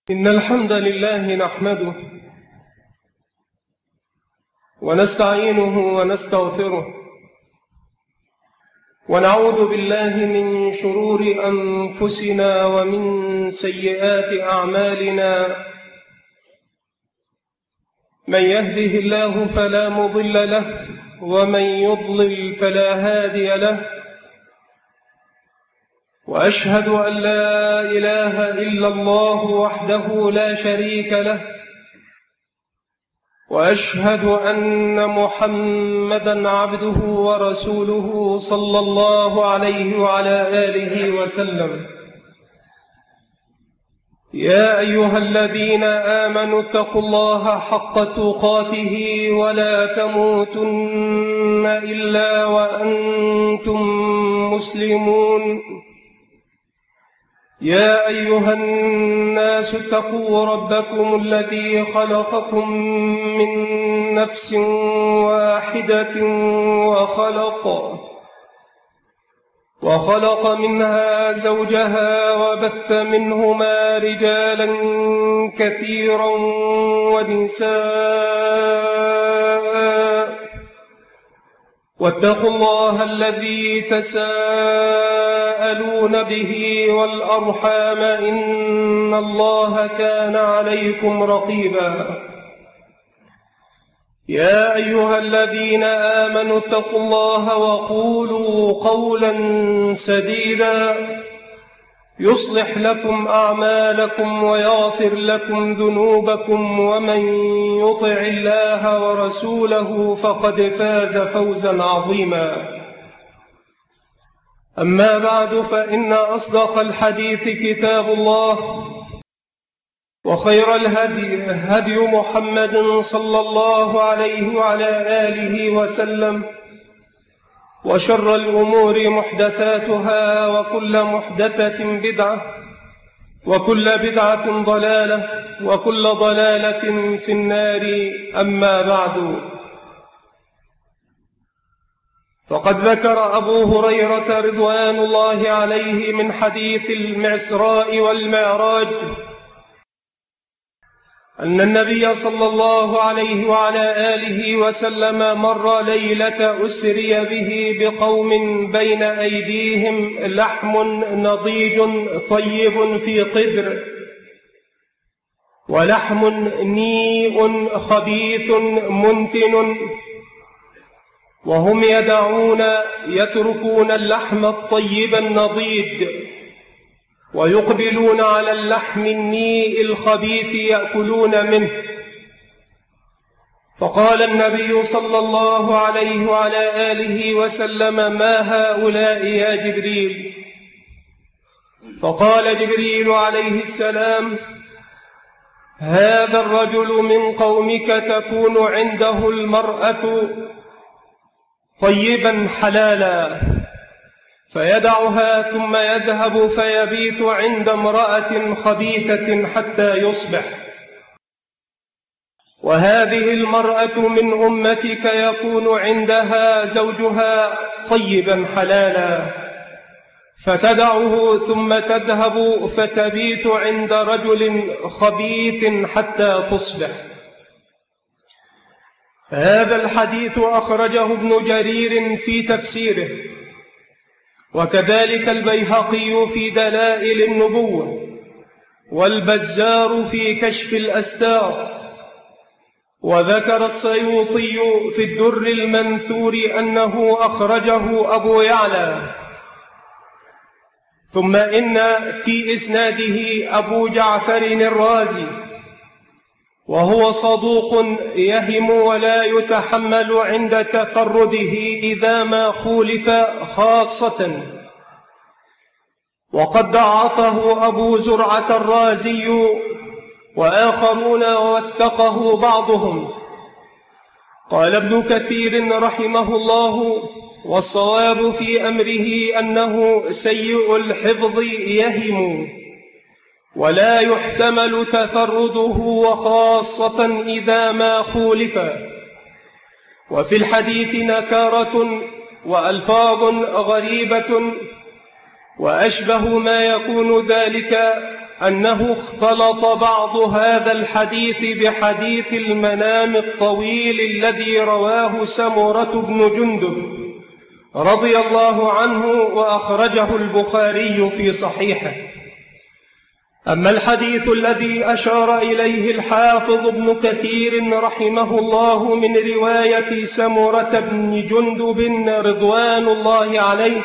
إن الحمد لله نحمده ونستعينه ونستغفره ونعوذ بالله من شرور أنفسنا ومن سيئات أعمالنا. من يهده الله فلا مضل له ومن يضلل فلا هادي له، وأشهد أن لا إله إلا الله وحده لا شريك له، وأشهد أن محمدًا عبده ورسوله صلى الله عليه وعلى آله وسلم. يا أيها الذين آمنوا اتقوا الله حق تقاته ولا تموتن إلا وأنتم مسلمون. يا أيها الناس اتقوا ربكم الذي خلقكم من نفس واحدة وخلق منها زوجها وبث منهما رجالا كثيرا ونساء، واتقوا الله الذي تساءلون به والأرحام إن الله كان عليكم رقيبا. يا أيها الذين آمنوا اتقوا الله وقولوا قولا سديدا يصلح لكم أعمالكم ويغفر لكم ذنوبكم، ومن يطع الله ورسوله فقد فاز فوزا عظيما. أما بعد، فإن أصدق الحديث كتاب الله، وخير الهدي هدي محمد صلى الله عليه وعلى آله وسلم، وشر الأمور محدثاتها، وكل محدثة بدعة، وكل بدعة ضلالة، وكل ضلالة في النار. أما بعد، فقد ذكر أبو هريرة رضوان الله عليه من حديث الإسراء والمعراج أن النبي صلى الله عليه وعلى آله وسلم مر ليلة أسري به بقوم بين أيديهم لحم نضيج طيب في قدر، ولحم نيء خبيث منتن، وهم يتركون اللحم الطيب النضيج ويقبلون على اللحم النيء الخبيث يأكلون منه. فقال النبي صلى الله عليه وعلى آله وسلم: ما هؤلاء يا جبريل؟ فقال جبريل عليه السلام: هذا الرجل من قومك تكون عنده المرأة طيبا حلالا، فيدعها ثم يذهب فيبيت عند امرأة خبيثة حتى يصبح. وهذه المرأة من أمتك يكون عندها زوجها طيبا حلالا، فتدعه ثم تذهب فتبيت عند رجل خبيث حتى تصبح. هذا الحديث أخرجه ابن جرير في تفسيره، وكذلك البيهقي في دلائل النبوة، والبزار في كشف الأستار، وذكر السيوطي في الدر المنثور أنه أخرجه أبو يعلى. ثم إن في إسناده أبو جعفر الرازي، وهو صدوق يهم ولا يتحمل عند تفرده إذا ما خولف خاصة، وقد ضعفه أبو زرعة الرازي وآخرون ووثقه بعضهم. قال ابن كثير رحمه الله: والصواب في أمره أنه سيء الحفظ يهم، ولا يحتمل تفرده، وخاصة إذا ما خولف. وفي الحديث نكارة وألفاظ غريبة، وأشبه ما يكون ذلك أنه اختلط بعض هذا الحديث بحديث المنام الطويل الذي رواه سمرة بن جندب رضي الله عنه وأخرجه البخاري في صحيحه. أما الحديث الذي أشار إليه الحافظ ابن كثير رحمه الله من رواية سمرة بن جندب رضوان الله عليه،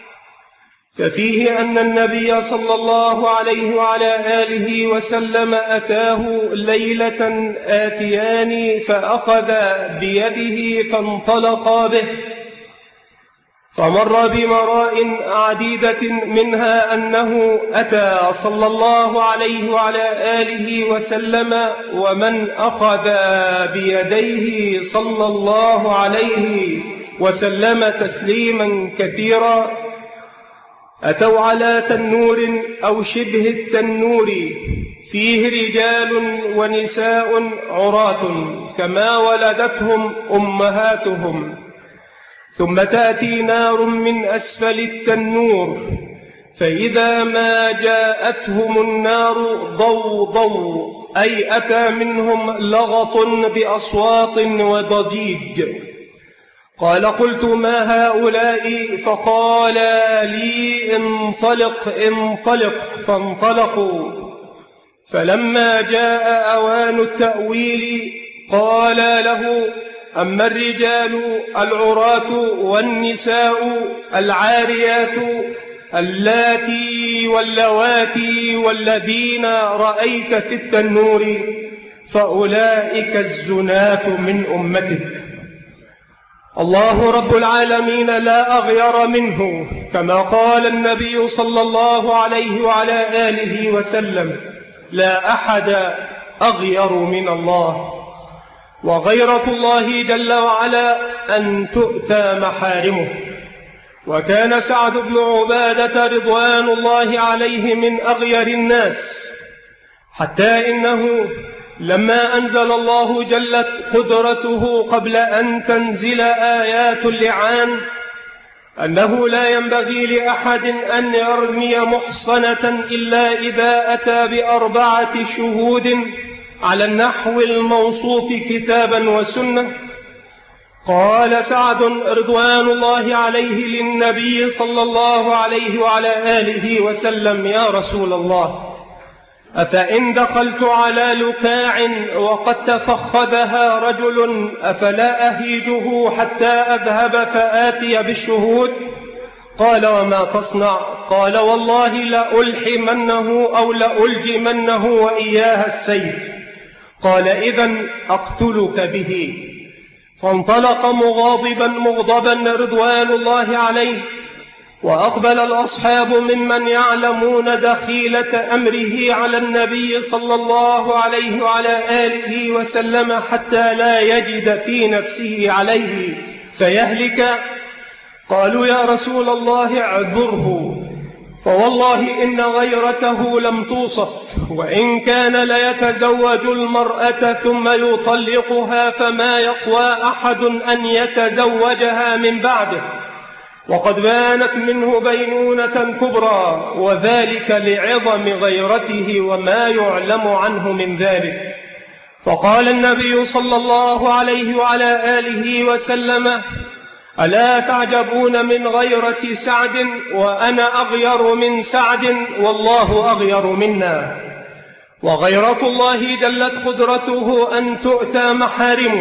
ففيه أن النبي صلى الله عليه وعلى آله وسلم أتاه ليلة آتيان فأخذ بيده فانطلقا به، فمر بمراء عديدة منها أنه أتى صلى الله عليه وعلى آله وسلم ومن أخذ بيديه صلى الله عليه وسلم تسليما كثيرا. أتوا على تنور أو شبه التنور فيه رجال ونساء عراة كما ولدتهم أمهاتهم، ثم تأتي نار من أسفل التنور، فإذا ما جاءتهم النار ضوضوا، أي أتى منهم لغط بأصوات وضجيج. قال قلت ما هؤلاء؟ فقال لي انطلق انطلق، فانطلقوا. فلما جاء أوان التأويل قال له أما الرجال العراة والنساء العاريات اللاتي واللواتي والذين رأيت في التنور فأولئك الزناة من أمتك. الله رب العالمين لا أغير منه، كما قال النبي صلى الله عليه وعلى آله وسلم لا أحد أغير من الله. وغيرة الله جل وعلا أن تؤتى محارمه. وكان سعد بن عبادة رضوان الله عليه من أغير الناس، حتى إنه لما أنزل الله جلت قدرته قبل أن تنزل آيات اللعان أنه لا ينبغي لأحد أن يرمي محصنة إلا إذا أتى ب4 شهود على النحو الموصوف كتابا وسنة. قال سعد رضوان الله عليه للنبي صلى الله عليه وعلى آله وسلم يا رسول الله، أفإن دخلت على لكاع وقد تفخذها رجل أفلا أهيجه حتى أذهب فآتي بالشهود؟ قال وما تصنع؟ قال والله لألحمنه أو لألجمنه وإياها السيف. قال إذن أقتلك به. فانطلق مغضبا رضوان الله عليه، وأقبل الأصحاب ممن يعلمون دخيلة أمره على النبي صلى الله عليه وعلى آله وسلم حتى لا يجد في نفسه عليه فيهلك. قالوا يا رسول الله اعذره، فوالله إن غيرته لم توصف، وإن كان ليتزوج المرأة ثم يطلقها فما يقوى أحد أن يتزوجها من بعده، وقد بانت منه بينونة كبرى، وذلك لعظم غيرته وما يعلم عنه من ذلك. فقال النبي صلى الله عليه وعلى آله وسلم ألا تعجبون من غيرة سعد؟ وأنا أغير من سعد والله أغير منا. وغيرة الله جلت قدرته أن تؤتى محارمه،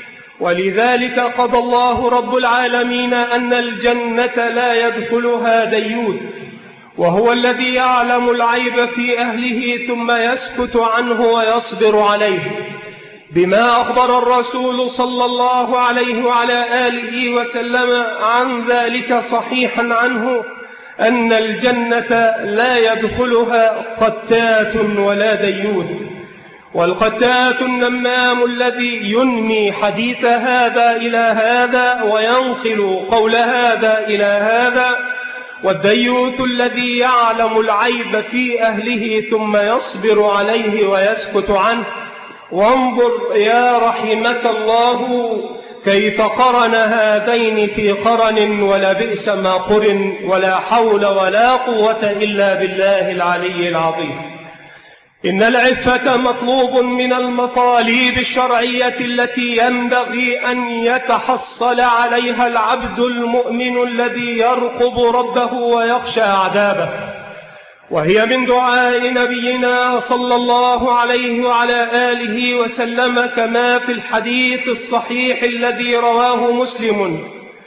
ولذلك قضى الله رب العالمين أن الجنة لا يدخلها ديوث، وهو الذي يعلم العيب في أهله ثم يسكت عنه ويصبر عليه، بما أخبر الرسول صلى الله عليه وعلى آله وسلم عن ذلك صحيحا عنه أن الجنة لا يدخلها قتات ولا ديوث. والقتات النمام الذي ينمي حديث هذا إلى هذا وينقل قول هذا إلى هذا، والديوث الذي يعلم العيب في أهله ثم يصبر عليه ويسكت عنه. وانظر يا رحمك الله كيف قرن هذين في قرن، ولبئس ما قرن، ولا حول ولا قوة إلا بالله العلي العظيم. إن العفة مطلوب من المطالب الشرعية التي ينبغي أن يتحصل عليها العبد المؤمن الذي يرقب ربه ويخشى عذابه، وهي من دعاء نبينا صلى الله عليه وعلى آله وسلم كما في الحديث الصحيح الذي رواه مسلم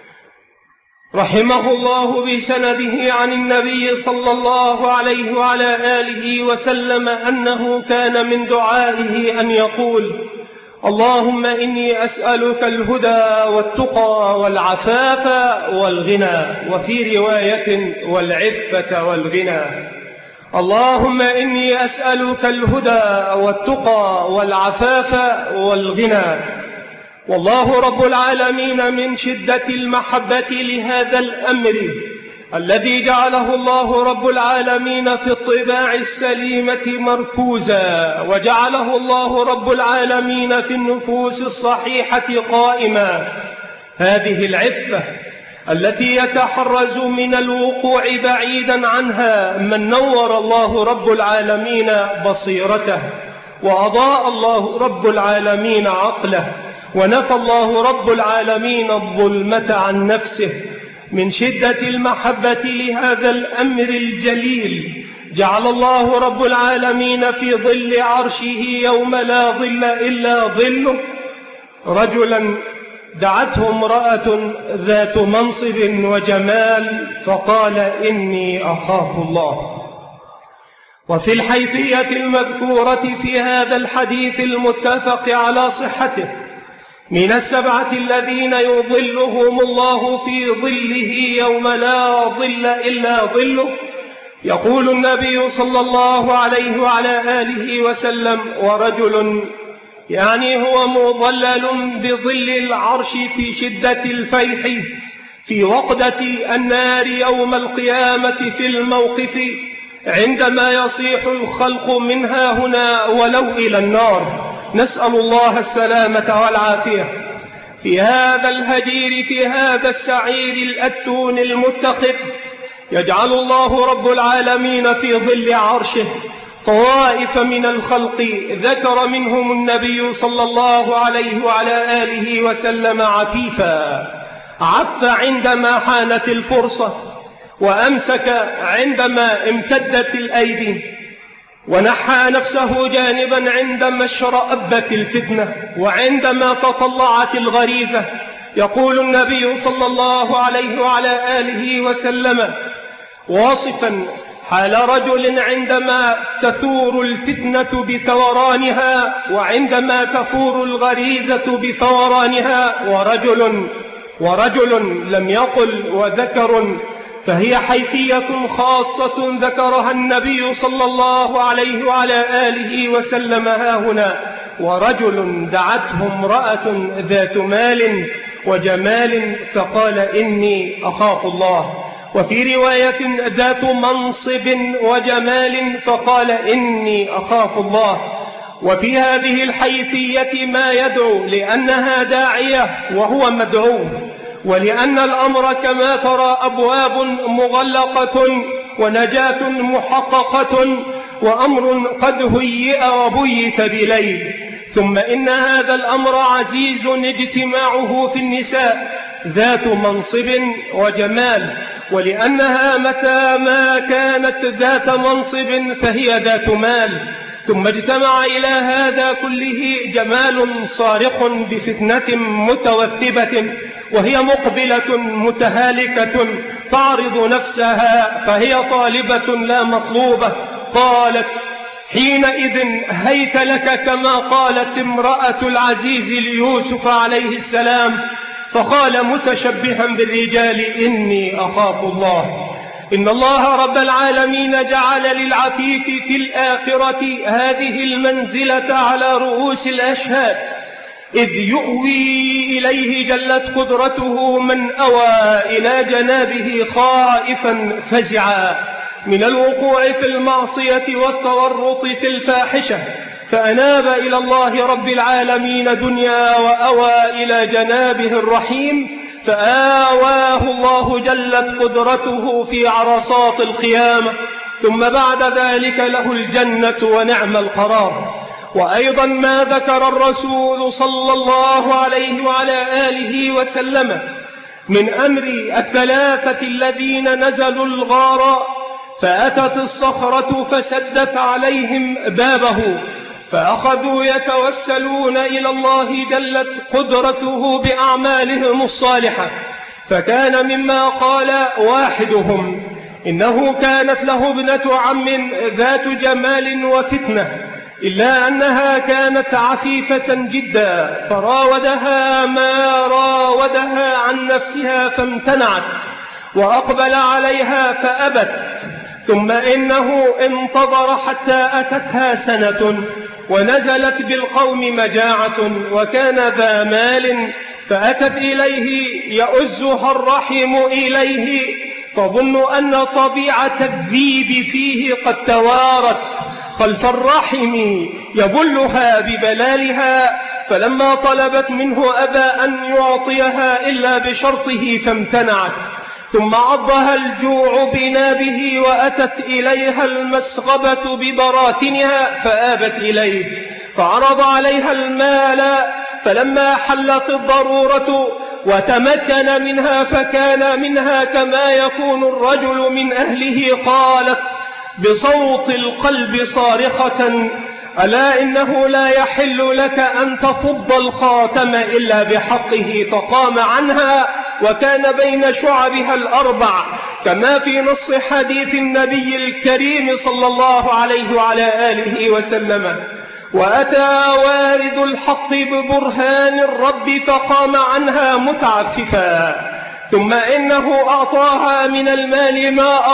رحمه الله بسنده عن النبي صلى الله عليه وعلى آله وسلم أنه كان من دعائه أن يقول: اللهم إني أسألك الهدى والتقى والعفاف والغنى، وفي رواية والعفة والغنى. اللهم إني أسألك الهدى والتقى والعفاف والغنى. والله رب العالمين من شدة المحبة لهذا الأمر الذي جعله الله رب العالمين في الطباع السليمة مركوزا، وجعله الله رب العالمين في النفوس الصحيحة قائما، هذه العفة التي يتحرز من الوقوع بعيدا عنها من نور الله رب العالمين بصيرته، وأضاء الله رب العالمين عقله، ونفى الله رب العالمين الظلمة عن نفسه. من شدة المحبة لهذا الأمر الجليل جعل الله رب العالمين في ظل عرشه يوم لا ظل إلا ظله رجلا دعته امرأة ذات منصب وجمال فقال: إني أخاف الله. وفي الحيثية المذكورة في هذا الحديث المتفق على صحته: من السبعة الذين يظلهم الله في ظله يوم لا ظل إلا ظله، يقول النبي صلى الله عليه وعلى آله وسلم: ورجل، يعني هو مظلل بظل العرش في شدة الفيح في وقدة النار يوم القيامة في الموقف عندما يصيح الخلق منها هنا ولو إلى النار، نسأل الله السلامة والعافية. في هذا الهجير، في هذا السعير الأتون المتقد، يجعل الله رب العالمين في ظل عرشه طوائف من الخلق ذكر منهم النبي صلى الله عليه وعلى آله وسلم عفيفا، عف عندما حانت الفرصة، وأمسك عندما امتدت الأيدي، ونحى نفسه جانبا عندما اشرأبت الفتنة وعندما تطلعت الغريزة. يقول النبي صلى الله عليه وعلى آله وسلم واصفا حال رجل عندما تثور الفتنة بثورانها وعندما تفور الغريزة بفورانها: ورجل لم يقل وذكر، فهي حيثية خاصة ذكرها النبي صلى الله عليه وعلى آله وسلم هاهنا: ورجل دعته امرأة ذات مال وجمال فقال: إني أخاف الله. وفي رواية: ذات منصب وجمال فقال: إني أخاف الله. وفي هذه الحيثية ما يدعو لأنها داعية وهو مدعو، ولأن الأمر كما ترى أبواب مغلقة ونجاة محققة، وأمر قد هيئ وبيت بليل. ثم إن هذا الأمر عزيز اجتماعه في النساء ذات منصب وجمال، ولأنها متى ما كانت ذات منصب فهي ذات مال. ثم اجتمع إلى هذا كله جمال صارخ بفتنة متوثبة، وهي مقبلة متهالكة تعرض نفسها، فهي طالبة لا مطلوبة. قالت حينئذ: هيت لك، كما قالت امرأة العزيز ليوسف عليه السلام، فقال متشبها بالرجال: إني أخاف الله. إن الله رب العالمين جعل للعفيف في الآخرة هذه المنزلة على رؤوس الأشهاد، إذ يؤوي إليه جلت قدرته من أوى إلى جنابه خائفا فزعا من الوقوع في المعصية والتورط في الفاحشة، فأناب إلى الله رب العالمين دنيا وأوى إلى جنابه الرحيم، فآواه الله جلت قدرته في عرصات القيامة، ثم بعد ذلك له الجنة ونعم القرار. وأيضا ما ذكر الرسول صلى الله عليه وعلى آله وسلم من أمر الثلاثة الذين نزلوا الغار فأتت الصخرة فسدت عليهم بابه، فأخذوا يتوسلون إلى الله جلت قدرته بأعمالهم الصالحة. فكان مما قال واحدهم إنه كانت له ابنة عم ذات جمال وفتنة، إلا أنها كانت عفيفة جدا، فراودها ما راودها عن نفسها فامتنعت، وأقبل عليها فأبت. ثم إنه انتظر حتى أتتها سنة ونزلت بالقوم مجاعة، وكان ذا مال، فأتت إليه يؤزها الرحم إليه، تظن أن طبيعة الذيب فيه قد توارت خلف الرحم يبلها ببلالها، فلما طلبت منه أبى أن يعطيها إلا بشرطه فامتنعت. ثم عضها الجوع بنابه، وأتت إليها المسغبة ببراثنها فآبت إليه، فعرض عليها المال، فلما حلت الضرورة وتمكن منها فكان منها كما يكون الرجل من أهله، قالت بصوت القلب صارخة: ألا إنه لا يحل لك أن تفض الخاتم إلا بحقه. فقام عنها وكان بين شعبها الأربع كما في نص حديث النبي الكريم صلى الله عليه وعلى آله وسلم. وأتى وارد الحق ببرهان الرب فقام عنها متعففا، ثم إنه أعطاها من المال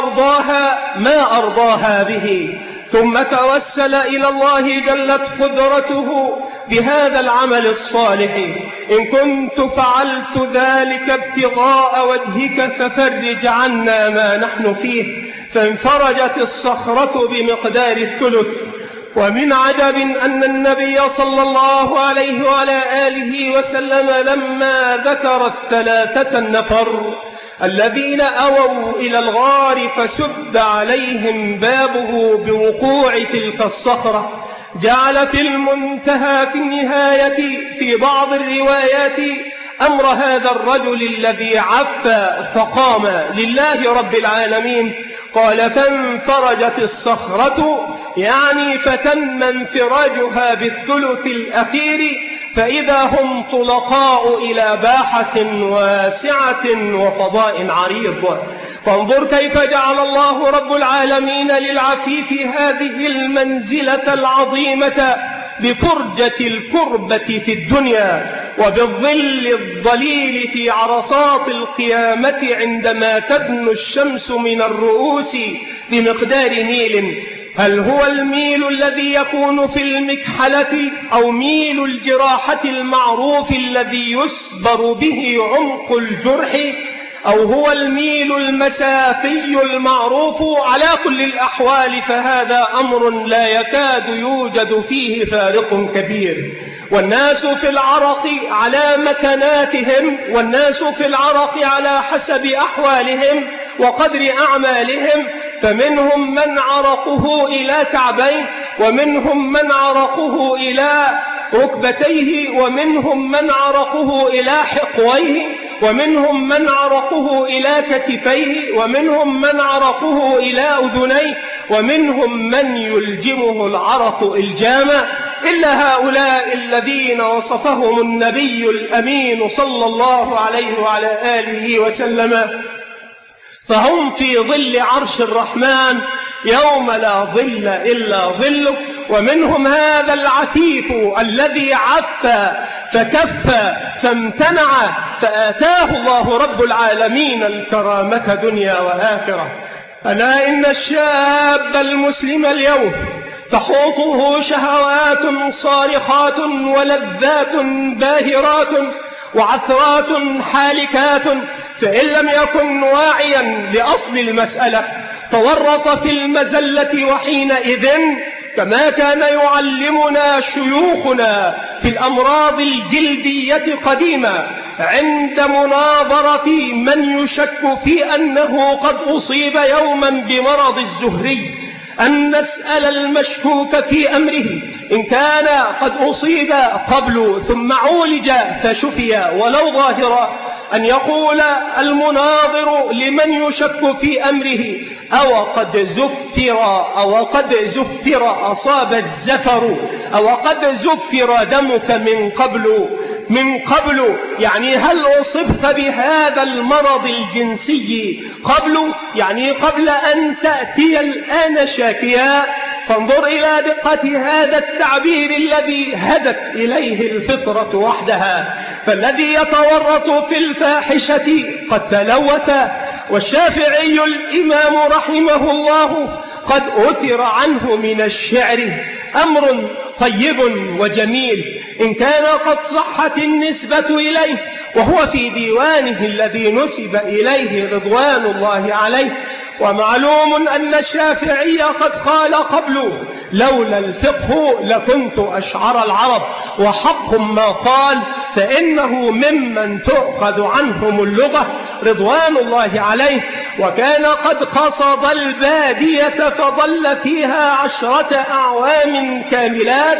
ما أرضاها به، ثم توسل إلى الله جلت قدرته بهذا العمل الصالح: إن كنت فعلت ذلك ابتغاء وجهك ففرج عنا ما نحن فيه. فانفرجت الصخرة بمقدار الثلث. ومن عجب أن النبي صلى الله عليه وعلى آله وسلم لما ذكر الثلاثة النفر الذين أووا إلى الغار فسد عليهم بابه بوقوع تلك الصخرة، جعل في المنتهى في النهاية في بعض الروايات أمر هذا الرجل الذي عف فقام لله رب العالمين. قال: فانفرجت الصخرة، يعني فتم انفراجها بالثلث الأخير، فإذا هم طلقاء إلى باحة واسعة وفضاء عريض. فانظر كيف جعل الله رب العالمين للعفيف هذه المنزلة العظيمة بفرجة الكربة في الدنيا، وبالظل الظليل في عرصات القيامة عندما تدنو الشمس من الرؤوس بمقدار ميل. هل هو الميل الذي يكون في المكحلة، أو ميل الجراحة المعروف الذي يسبر به عمق الجرح، أو هو الميل المسافي المعروف؟ على كل الأحوال فهذا أمر لا يكاد يوجد فيه فارق كبير. والناس في العرق على مكاناتهم، والناس في العرق على حسب أحوالهم وقدر أعمالهم، فمنهم من عرقه إلى كعبيه، ومنهم من عرقه إلى ركبتيه، ومنهم من عرقه إلى حقويه، ومنهم من عرقه إلى كتفيه، ومنهم من عرقه إلى أذنيه، ومنهم من يلجمه العرق إلجاما، إلا هؤلاء الذين وصفهم النبي الأمين صلى الله عليه وعلى آله وسلم، فهم في ظل عرش الرحمن يوم لا ظل إلا ظله. ومنهم هذا العفيف الذي عف فكف فامتنع، فآتاه الله رب العالمين الكرامة دنيا وآخرة. ألا إن الشاب المسلم اليوم تحوطه شهوات صارخات ولذات باهرات وعثرات حالكات، فإن لم يكن واعيا لأصل المسألة تورط في المزلة. وحينئذ كما كان يعلمنا شيوخنا في الأمراض الجلدية قديما، عند مناظرة من يشك في أنه قد أصيب يوما بمرض الزهري أن نسأل المشكوك في أمره إن كان قد أصيب قبل ثم عولج فشفي ولو ظاهرا، أن يقول المناظر لمن يشك في أمره أو قد زفر أصاب الزفر أو قد زفر دمك من قبل يعني هل أصبت بهذا المرض الجنسي يعني قبل أن تأتي الآن شاكيا. فانظر إلى دقة هذا التعبير الذي هدت إليه الفطرة وحدها، فالذي يتورط في الفاحشة قد تلوث. والشافعي الإمام رحمه الله قد أثر عنه من الشعر أمر طيب وجميل إن كان قد صحت النسبة إليه، وهو في ديوانه الذي نسب إليه رضوان الله عليه. ومعلوم أن الشافعي قد قال قبل لولا الفقه لكنت أشعر العرب، وحق ما قال فإنه ممن تؤخذ عنهم اللغة رضوان الله عليه. وكان قد قصد البادية فظل فيها 10 أعوام كاملات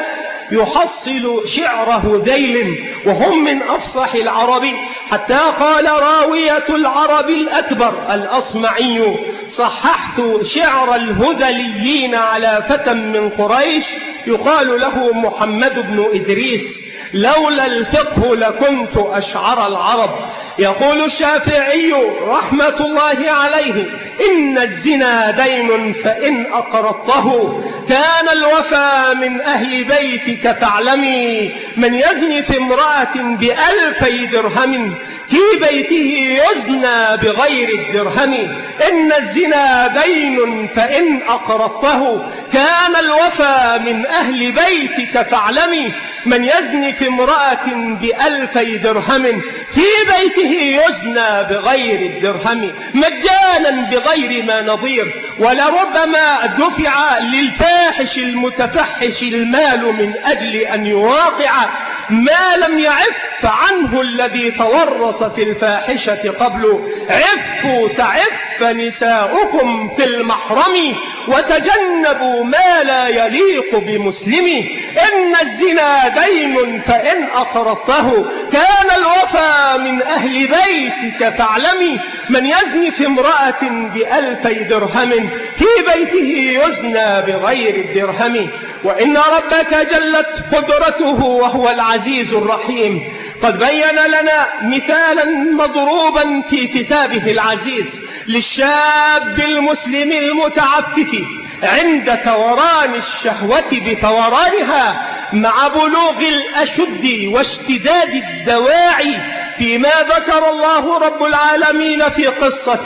يحصل شعر هذيل وهم من أفصح العرب، حتى قال راوية العرب الأكبر الأصمعي صححت شعر الهذليين على فتى من قريش يقال له محمد بن إدريس لولا الفقه لكنت أشعر العرب. يقول الشافعي رحمة الله عليه إن الزنا دين فإن أقرضته كان الوفى من أهل بيتك فاعلمي من يزني في امرأة ب2000 درهم في بيته يزنى بغير الدرهم. إن الزنا دين فإن أقرضته كان الوفى من أهل بيتك فاعلمي من يزني في امرأة ب2000 درهم في بيته يزنى بغير الدرهم مجانا بغير ما نظير. ولربما دفع للفاحش المتفحش المال من أجل أن يواقع ما لم يعف عنه الذي تورط في الفاحشة قبل. عفوا تعف نساؤكم في المحرم وتجنبوا ما لا يليق بمسلم. إن الزنا دين فإن أقرضته كان الوفى من أهل بيتك فاعلمي من يزني في امرأة ب2000 درهم في بيته يزنى بغير الدرهم. وإن ربك جلت قدرته وهو العزيز الرحيم قد بين لنا مثالا مضروبا في كتابه العزيز للشاب المسلم المتعفف عند ثوران الشهوة بثورانها مع بلوغ الأشد واشتداد الدواعي، فيما ذكر الله رب العالمين في قصة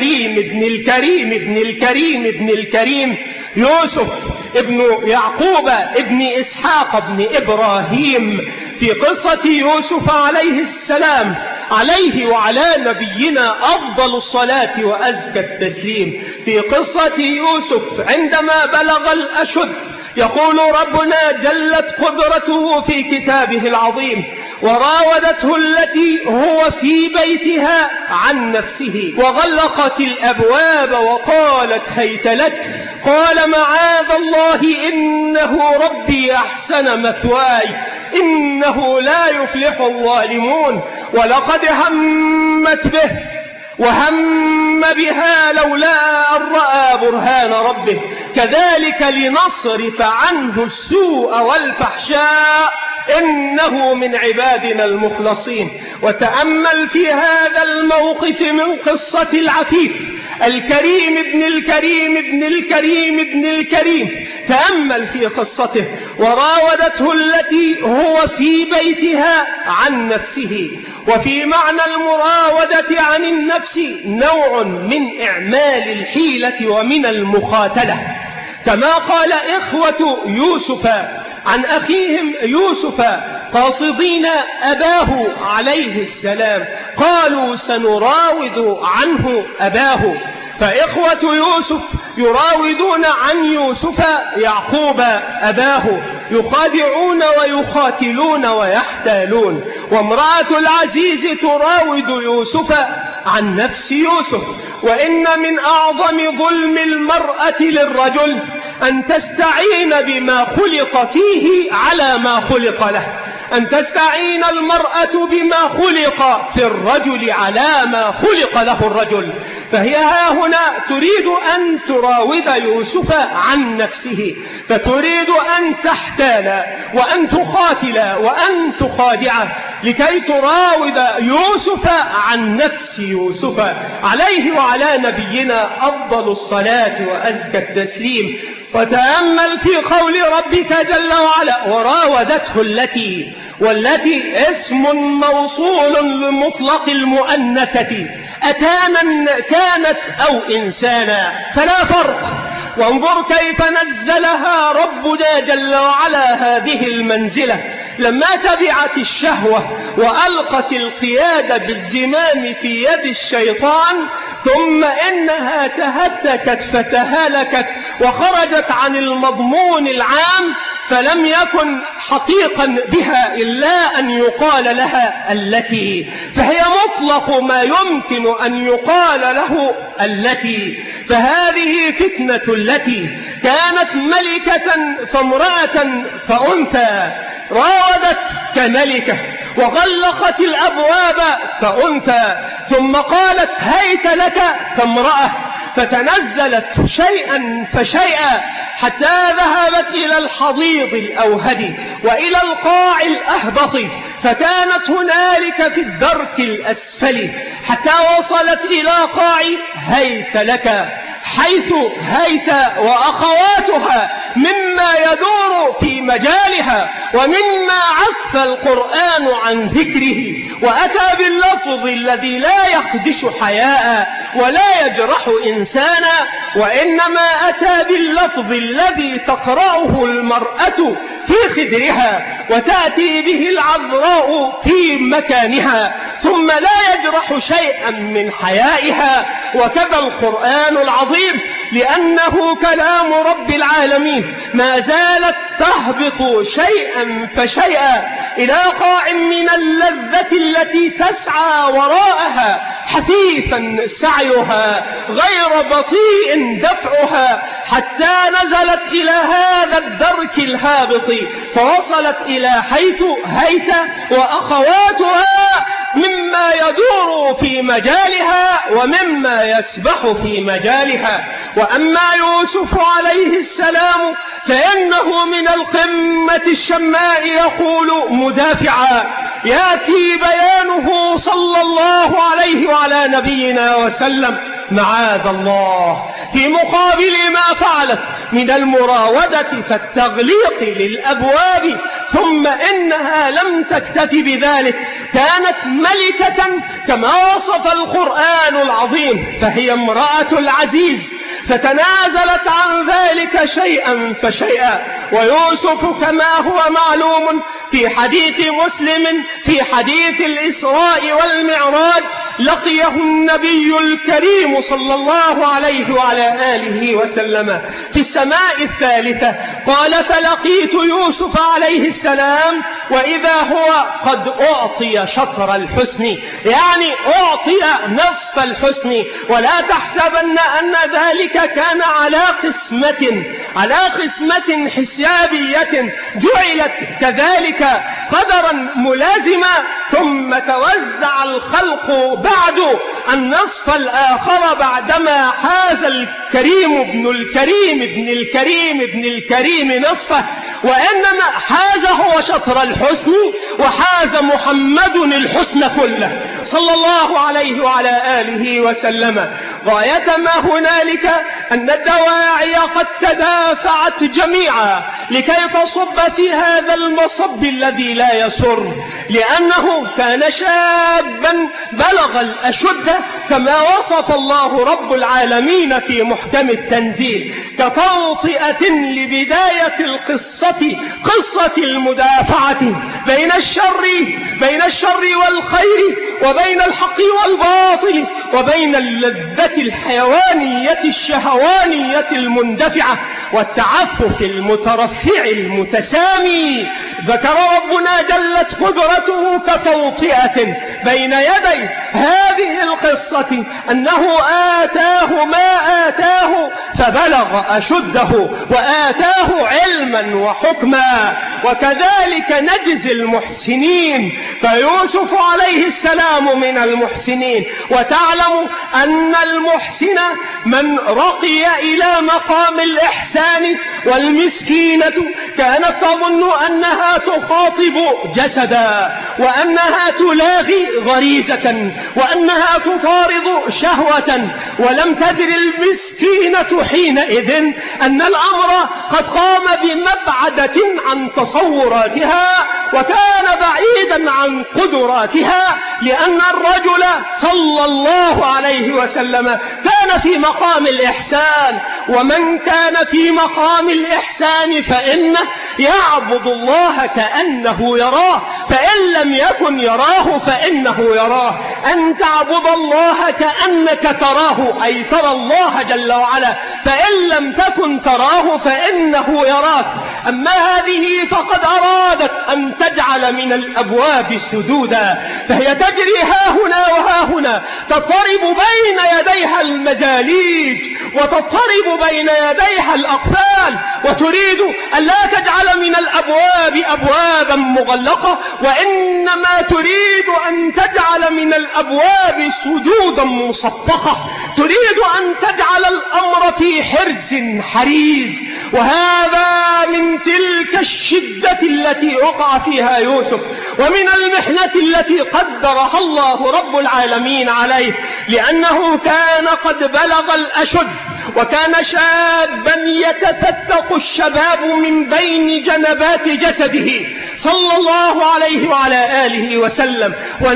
الكريم يوسف ابن يعقوب ابن إسحاق ابن إبراهيم. في قصة يوسف عليه السلام عليه وعلى نبينا أفضل الصلاة وأزكى التسليم. في قصة يوسف عندما بلغ الأشد يقول ربنا جلت قدرته في كتابه العظيم وراودته التي هو في بيتها عن نفسه وغلقت الأبواب وقالت هيت لك قال معاذ الله إنه ربي أحسن مثواي إنه لا يفلح الظالمون. ولقد همت به وهم بها لولا أن رأى برهان ربه كذلك لنصرف عنه السوء والفحشاء إنه من عبادنا المخلصين. وتأمل في هذا الموقف من قصة العفيف الكريم ابن الكريم تأمل في قصته وراودته التي هو في بيتها عن نفسه. وفي معنى المراودة عن النفس نوع من إعمال الحيلة ومن المخاتلة، كما قال إخوة يوسف عن أخيهم يوسف قاصدين أباه عليه السلام قالوا سنراود عنه أباه فإخوة يوسف يراودون عن يوسف يعقوب أباه، يخادعون ويخاتلون ويحتالون، وامرأة العزيز تراود يوسف عن نفس يوسف. وإن من أعظم ظلم المرأة للرجل أن تستعين بما خلق فيه على ما خلق له، أن تستعين المرأة بما خلق في الرجل على ما خلق له الرجل. فهي ها هنا تريد أن تراود يوسف عن نفسه، فتريد أن تحتال وأن تخاتل وأن تخادعه لكي تراود يوسف عن نفس يوسف، عليه وعلى نبينا أفضل الصلاة وأزكى التسليم. وتأمل في قول ربك جل وعلا: وراودته التي، والتي اسم موصول لمطلق المؤنثة، أتانا كانت أو إنسانا، فلا فرق. وانظر كيف نزلها ربنا جل وعلا هذه المنزلة لما تبعت الشهوة وألقت القيادة بالزمام في يد الشيطان، ثم إنها تهتكت فتهالكت وخرجت عن المضمون العام، فلم يكن حقيقا بها إلا أن يقال لها التي، فهي مطلق ما يمكن أن يقال له التي. فهذه فتنة التي كانت ملكة فامرأة فأنثى، راودت كملكة وغلقت الأبواب كأنثى، ثم قالت هيت لك كامرأة، فتنزلت شيئا فشيئا حتى ذهبت إلى الحضيض الأوهد وإلى القاع الأهبط، فكانت هنالك في الدرك الأسفل حتى وصلت إلى قاع هيت لك، حيث هيت وأخواتها مما يدور في مجالها ومما عف القرآن عن ذكره، وأتى باللفظ الذي لا يخدش حياء ولا يجرح إنسانا، وإنما أتى باللفظ الذي تقرأه المرأة في خدرها وتأتي به العذراء في مكانها، ثم لا يجرح شيئا من حيائها. وكذا القرآن العظيم، لأنه كلام رب العالمين، ما زالت تهبط شيئا فشيئا إلى قاع من اللذة التي تسعى وراءها، حثيثا سعيها غير بطيء دفعها، حتى نزلت إلى هذا الدرك الهابط، فوصلت إلى حيث هيت وأخواتها مما يدور في مجالها ومما يسبح في مجالها. وأما يوسف عليه السلام فإنه من القمة الشماء يقول مدافعا، يأتي بيانه صلى الله عليه وعلى نبينا وسلم: معاذ الله، في مقابل ما فعلت من المراودة فالتغليق للأبواب، ثم إنها لم تكتفي بذلك، كانت ملكة كما وصف القرآن العظيم، فهي امرأة العزيز، فتنازلت عن ذلك شيئا فشيئا. ويوسف كما هو معلوم في حديث مسلم في حديث الإسراء والمعراج، لقيه النبي الكريم صلى الله عليه وعلى آله وسلم في السماء الثالثة، قال: فلقيت يوسف عليه السلام وإذا هو قد أعطي شطر الحسن، يعني أعطي نصف الحسن. ولا تحسبن أن ذلك كان على قسمة حسابية جعلت كذلك قدرا ملازما، ثم توزع الخلق بعد النصف الآخر بعدما حاز الكريم ابن الكريم ابن الكريم ابن الكريم نصفه، وإنما حاز هو شطر الحسن وحاز محمد الحسن كله صلى الله عليه وعلى آله وسلم. غاية ما هنالك أن الدواعي قد تدافعت جميعا لكي تصب في هذا المصب الذي لا يسر، لأنه كان شابا بلغ الأشد كما وصف الله رب العالمين في محكم التنزيل، كتوطئة لبداية القصة، قصة المدافعة بين الشر والخير، وبين الحق والباطل، وبين اللذة الحيوانية الشهوانية المندفعة والتعفف المترفع المتسامي. ذكر ربنا جلت قدرته كتوطئة بين يدي هذه القصة أنه آتاه ما آتاه فبلغ أشده وآتاه علما وحكما، وكذلك نجزي المحسنين. فيوسف عليه السلام من المحسنين، وتعلم أن المحسن من رقي إلى مقام الإحسان، والمسكينة كانت تظن أنها تخاطب جسدا، وأنها تلاغي غريزة، وأنها تطارد شهوة، ولم تدر المسكينة حينئذ أن الأمر قد قام بمبعدة عن تصوراتها وكان بعيدا عن قدراتها، لأن الرجل صلى الله عليه وسلم كان في مقام الإحسان، ومن كان في مقام الإحسان فإنه يعبد الله كأنه يراه، فإن لم يكن يراه فإنه يراه. أن تعبد الله كأنك تراه، أي ترى الله جل وعلا، فإن لم تكن تراه فإنه يراك. أما هذه فقد أرادت أن تجعل من الأبواب سدودا، فهي تجري هاهنا وهاهنا، تضطرب بين يديها المزاليج وتضطرب بين يديها الأقفال، وتريد أن لا تجعل من الأبواب أبوابا مغلقة، وإنما تريد أن تجعل من الأبواب سدودا مصفقة، تريد أن تجعل الأمر في حرز حريز. وهذا من تلك الشدة التي وقع فيها يوسف، ومن المحنة التي قدرها الله رب العالمين عليه، لأنه كان قد بلغ الأشد، وكان شابا يتفتق الشباب من بين جنبات جسده صلى الله عليه وعلى آله وسلم.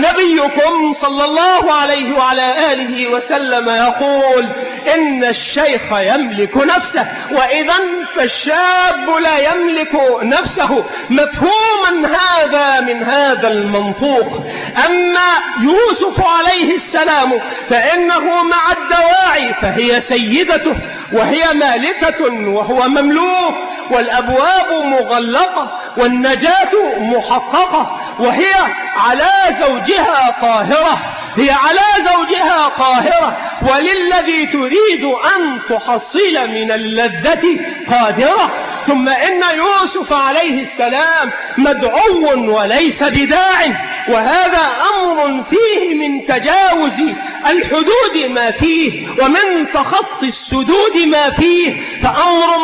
ونبيكم صلى الله عليه وعلى آله وسلم يقول إن الشيخ يملك نفسه، وإذا فالشاب لا يملك نفسه، مفهوما هذا من هذا المنطوق. أما يوسف عليه السلام فإنه مع الدواعي فهي سيدته وهي مالكة وهو مملوك، والأبواب مغلقة والنجاة محققة، وهي على زوجها قاهرة، هي على زوجها قاهرة، وللذي تريد أن تحصل من اللذة قادرة. ثم إن يوسف عليه السلام مدعو وليس بداع، وهذا أمر فيه من تجاوز الحدود ما فيه، ومن تخطي السدود ما فيه، فأمر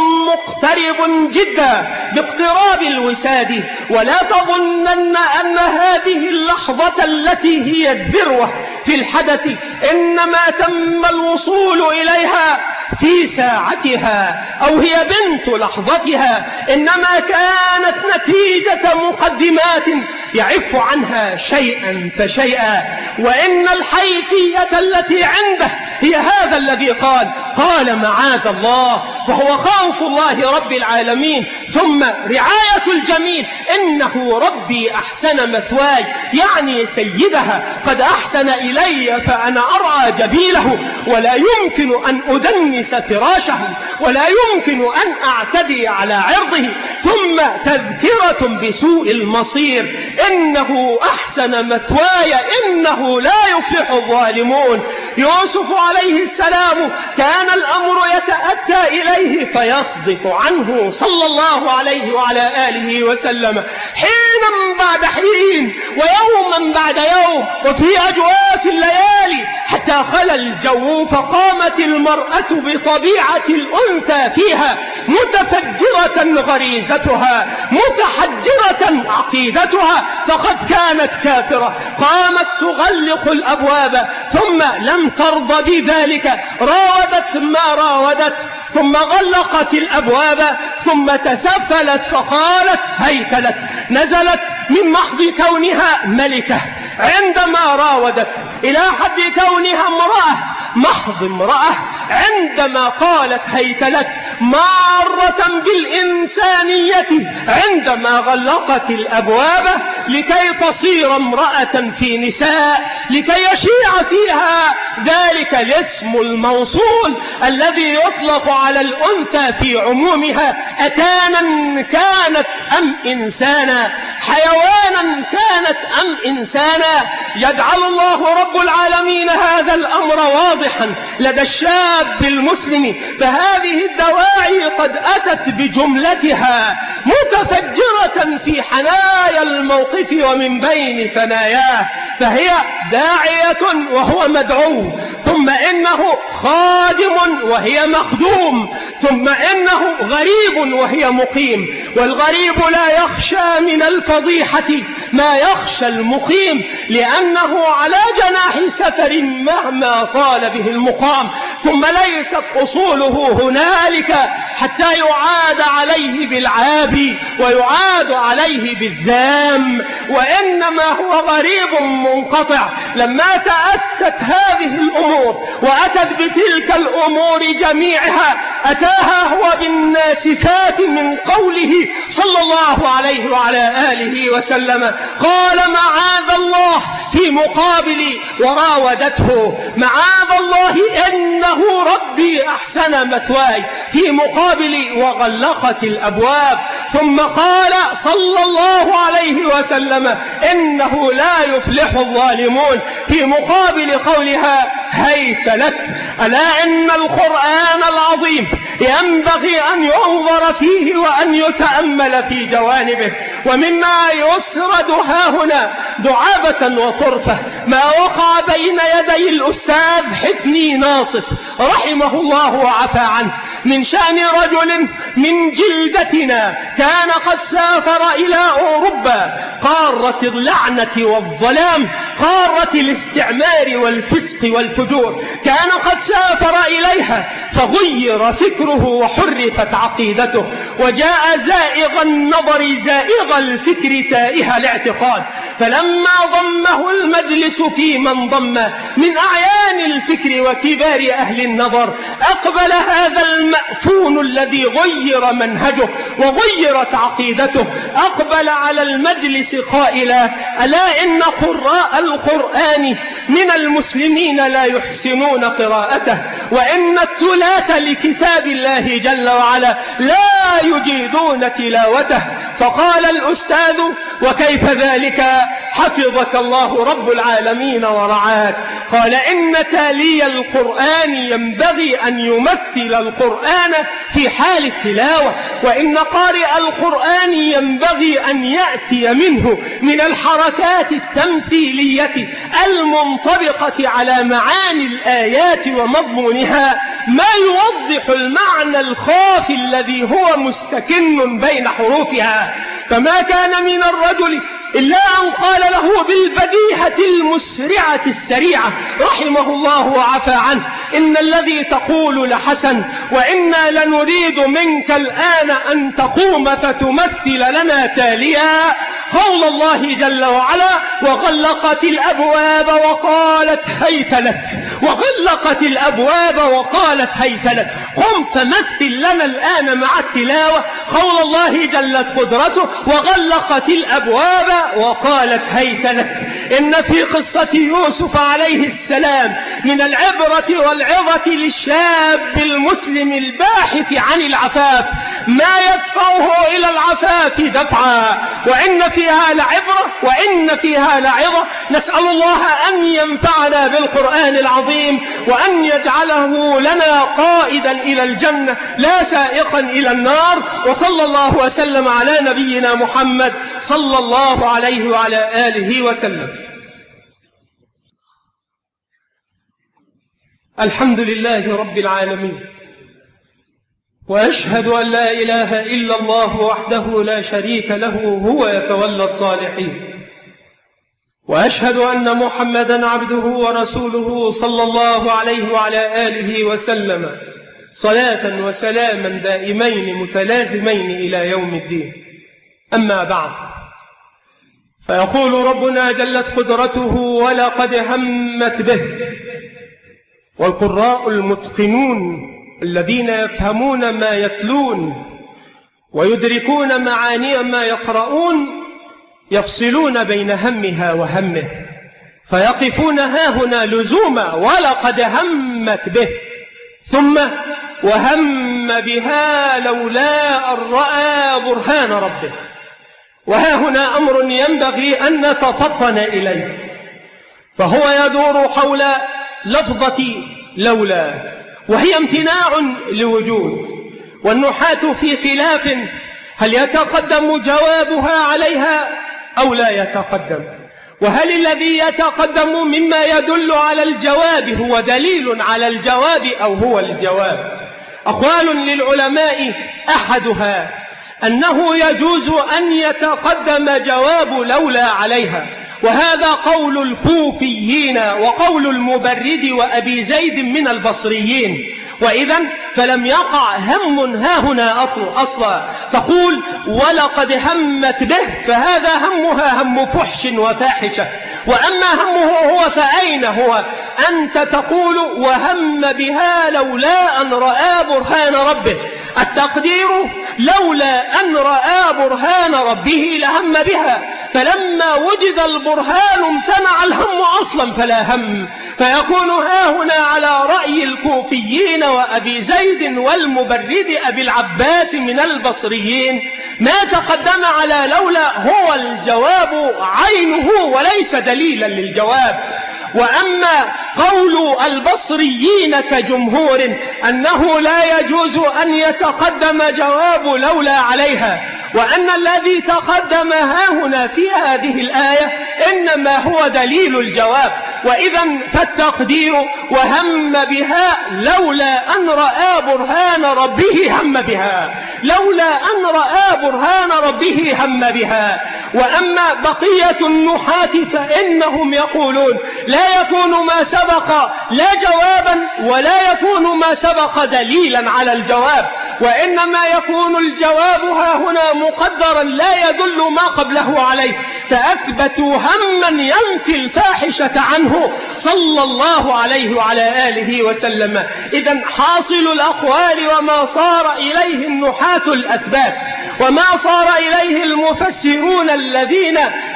مقترب جدا باقتراب الوساد. ولا تظنن أن هذه اللحظة التي هي الذروة في الحدث إنما تم الوصول إليها في ساعتها أو هي بنت لحظتها، إنما كانت نتيجة مقدمات يعف عنها شيئا فشيئا. وإن الحيثية التي عنده هي هذا الذي قال معاذ الله، فهو خوف الله رب العالمين، ثم رعاية الجميل، إنه ربي أحسن مثواي، يعني سيدها قد أحسن إلي فأنا أرعى جبيله، ولا يمكن أن أدنس فراشه، ولا يمكن أن أعتدي على عرضه. ثم تذكرة بسوء المصير، إنه أحسن مثواي إنه لا يفلح الظالمون. يوسف عليه السلام كان الأمر يتأتى إليه فيصدف عنه صلى الله عليه وعلى آله وسلم حينا بعد حين ويوما بعد يوم وفي أجواف الليالي، حتى خلى الجو فقامت المرأة بطبيعة الأنثى فيها، متفجرة غريزتها، متحجرة عقيدتها، فقد كانت كافرة. قامت تغلق الأبواب، ثم لم ترضى بذلك، راودت ما راودت، ثم غلقت الأبواب، ثم تسفلت فقالت هيت لك. نزلت من محض كونها ملكة عندما راودت، إلى حد كونها امرأة، محض امرأة، عندما قالت هيت لك مارة بالإنسانية عندما غلقت الأبواب لكي تصير امرأة في نساء، لكي يشيع فيها ذلك الاسم الموصول الذي يطلق على الأنثى في عمومها: أتانا كانت أم إنسانا، حيوانا كانت أم إنسانا. يجعل الله رب العالمين هذا الأمر واضحا لدى الشاب المسلم، فهذه الدواعي قد أتت بجملتها متفجرة في حنايا الموقف ومن بين ثناياه، فهي داعية وهو مدعو، ثم إنه خادم وهي مخدوم، ثم إنه غريب وهي مقيم. والغريب لا يخشى من الفضيحة ما يخشى المقيم، لأنه على جناح سفر مهما طال به المقام، ثم ليست أصوله هنالك حتى يعاد عليه بالعاب ويعاد عليه بالذام، وإنما هو غريب منقطع. لما تأتت هذه الأمور وأتت بتلك الأمور جميعها، أتاها هو بالناسفات من قوله صلى الله عليه وعلى آله وسلم: قال معاذ الله في مقابل وراودته: معاذ الله إنه ربي أحسن مثواي، في مقابل وغلقت الأبواب. ثم قال صلى الله عليه وسلم: إنه لا يفلح الظالمون، في مقابل قولها: هيت لك. ألا إن القرآن العظيم ينبغي أن ينظر فيه وأن يتأمل في جوانبه. ومما يسرد هاهنا دعابة وطرفة ما وقع بين يدي الأستاذ حفني ناصف رحمه الله وعفى عنه، من شأن رجل من جلدتنا كان قد سافر إلى أوروبا، قارة اللعنة والظلام، قارة الاستعمار والفسق والفجور، كان قد سافر إليها فغير فكره وحرفت عقيدته، وجاء زائغ النظر زائغ الفكر تائه الاعتقاد. فلما ضمه المجلس في من ضم من أعيان الفكر وكبار أهل النظر، أقبل هذا المأفون الذي غير منهجه وغيرت عقيدته، أقبل على المجلس قائلا: ألا إن قراء القرآن من المسلمين لا يحسنون قراءته، وإن التلاة لكتاب الله جل وعلا لا يجيدون تلاوته. فقال الأستاذ: وكيف ذلك؟ حفظك الله رب العالمين ورعاك. قال: إن تالي القرآن ينبغي أن يمثل القرآن في حال التلاوة، وإن قارئ القرآن ينبغي أن يأتي منه من الحركات التمثيلية المنطبقة على معاني الآيات ومضمونها ما يوضح المعنى الخافي الذي هو مستكن بين حروفها. فما كان من الرجل إلا أن قال له بالبديهة المسرعة السريعة رحمه الله وعفى عنه: إن الذي تقول لحسن، وإنا لنريد منك الآن أن تقوم فتمثل لنا تاليا قول الله جل وعلا: وغلقت الأبواب وقالت هيت لك. وغلقت الأبواب وقالت هيت لك. قم فمثل لنا الآن مع التلاوة قول الله جلت قدرته: وغلقت الأبواب وقالت هيت لك. إن في قصة يوسف عليه السلام من العبرة والعظة للشاب المسلم الباحث عن العفاف ما يدفعه إلى العفاف دفعا، وإن فيها لعبرة وإن فيها لعظة. نسأل الله أن ينفعنا بالقرآن العظيم، وأن يجعله لنا قائدا إلى الجنة لا سائقا إلى النار. وصلى الله وسلم على نبينا محمد صلى الله عليه وعلى آله وسلم. الحمد لله رب العالمين، وأشهد أن لا إله إلا الله وحده لا شريك له هو يتولى الصالحين، وأشهد أن محمدا عبده ورسوله صلى الله عليه وعلى آله وسلم صلاة وسلاما دائمين متلازمين إلى يوم الدين. أما بعد، فيقول ربنا جلت قدرته: ولقد همت به. والقراء المتقنون الذين يفهمون ما يتلون ويدركون معاني ما يقرؤون يفصلون بين همها وهمه، فيقفون هاهنا لزوما ولقد همت به، ثم وهم بها لولا أن رأى برهان ربه. وهاهنا أمر ينبغي أن نتفطن إليه، فهو يدور حول لفظة لولا، وهي امتناع لوجود، والنحاة في خلاف هل يتقدم جوابها عليها أو لا يتقدم، وهل الذي يتقدم مما يدل على الجواب هو دليل على الجواب أو هو الجواب. أقوال للعلماء أحدها أنه يجوز أن يتقدم جواب لولا عليها، وهذا قول الكوفيين وقول المبرد وأبي زيد من البصريين، وإذا فلم يقع هم هاهنا أصلا، تقول ولقد همت به، فهذا همها هم فحش وفاحشة. وأما همه هو فأين هو؟ أنت تقول وهم بها لولا أن رأى برهان ربه، التقدير لولا أن رأى برهان ربه لهم بها، فلما وجد البرهان امتنع الهم أصلا فلا هم، فيكون هاهنا على رأي الكوفيين وأبي زيد والمبرد أبي العباس من البصريين ما تقدم على لولا هو الجواب عينه وليس دليلا للجواب. وأما قول البصريين كجمهور أنه لا يجوز أن يتقدم جواب لولا عليها، وأن الذي تقدم هاهنا في هذه الآية إنما هو دليل الجواب، وإذا فالتقدير وهم بها لولا أن رأى برهان ربه هم بها، لولا أن رأى برهان ربه هم بها. وأما بقية النحاة فإنهم يقولون لا يكون ما سبق لا جوابا ولا يكون ما سبق دليلا على الجواب، وإنما يكون الجواب ها هنا مقدرا لا يدل ما قبله عليه، فأثبتوا هما ينفي الفاحشة عنه صلى الله عليه وعلى آله وسلم. إذن حاصل الأقوال وما صار إليه النحاة الأثبات، وما صار إليه المفسرون الذين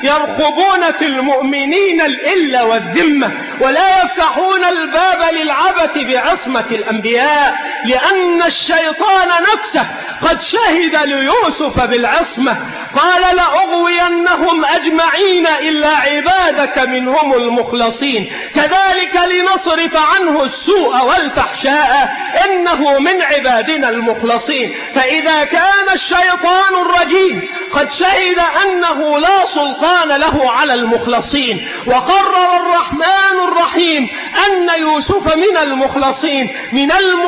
يرخبون في المؤمنين الإلا والذمة ولا يفتحون الباب للعبث بعصمة الأنبياء، لأن الشيطان نفسه قد شهد ليوسف بالعصمة، قال لأغوينهم أجمعين إلا عبادك منهم المخلصين، كذلك لنصرف عنه السوء والفحشاء إنه من عبادنا المخلصين. فإذا كان الشيطان الرجيم قد شهد أنه لا سلطان له على المخلصين، وقرر الرحمن الرحيم أن يوسف من المخلصين، من